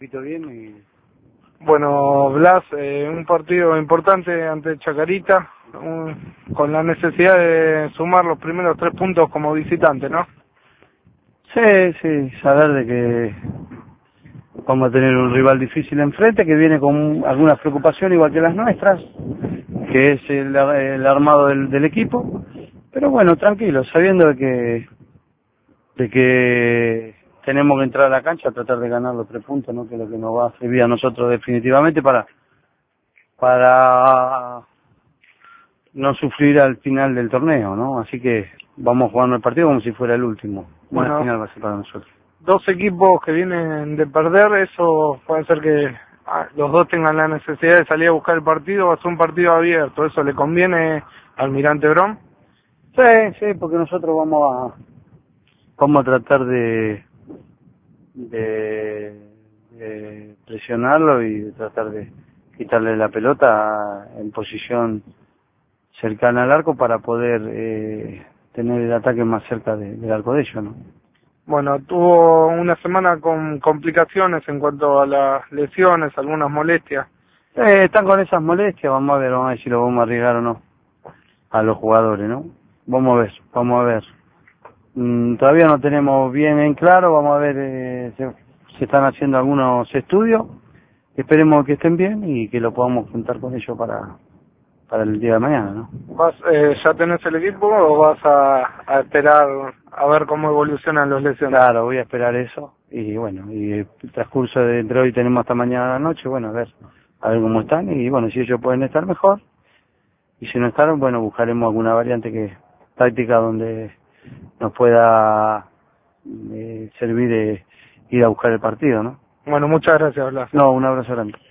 Bien y... Bueno, Blas, un partido importante ante Chacarita, con la necesidad de sumar los primeros 3 puntos como visitante, ¿no? Sí, saber de que vamos a tener un rival difícil enfrente, que viene con algunas preocupaciones igual que las nuestras, que es el armado del equipo, pero bueno, tranquilo, sabiendo de que tenemos que entrar a la cancha a tratar de ganar los 3 puntos, ¿no? Que es lo que nos va a servir a nosotros definitivamente para no sufrir al final del torneo, ¿no? Así que vamos jugando el partido como si fuera el último. Una final va a ser para nosotros. 2 equipos que vienen de perder, eso puede ser que los dos tengan la necesidad de salir a buscar el partido, va a ser un partido abierto, ¿eso le conviene al Almirante Brown? Sí, porque nosotros vamos a tratar de presionarlo y de tratar de quitarle la pelota en posición cercana al arco para poder tener el ataque más cerca del arco de ellos, ¿no? Bueno, tuvo una semana con complicaciones en cuanto a las lesiones, algunas molestias. Están con esas molestias, vamos a ver si lo vamos a arriesgar o no a los jugadores, ¿no? Vamos a ver. Todavía no tenemos bien en claro, vamos a ver, se están haciendo algunos estudios, esperemos que estén bien y que lo podamos juntar con ellos para el día de mañana, ¿no? ¿Ya tenés el equipo o vas a esperar a ver cómo evolucionan los lesiones? Claro, voy a esperar eso y bueno, y el transcurso de entre hoy tenemos hasta mañana a la noche, bueno, a ver cómo están y bueno, si ellos pueden estar mejor y si no están, bueno, buscaremos alguna variante táctica donde nos pueda servir de ir a buscar el partido, ¿no? Bueno, muchas gracias, Blas. No, un abrazo grande.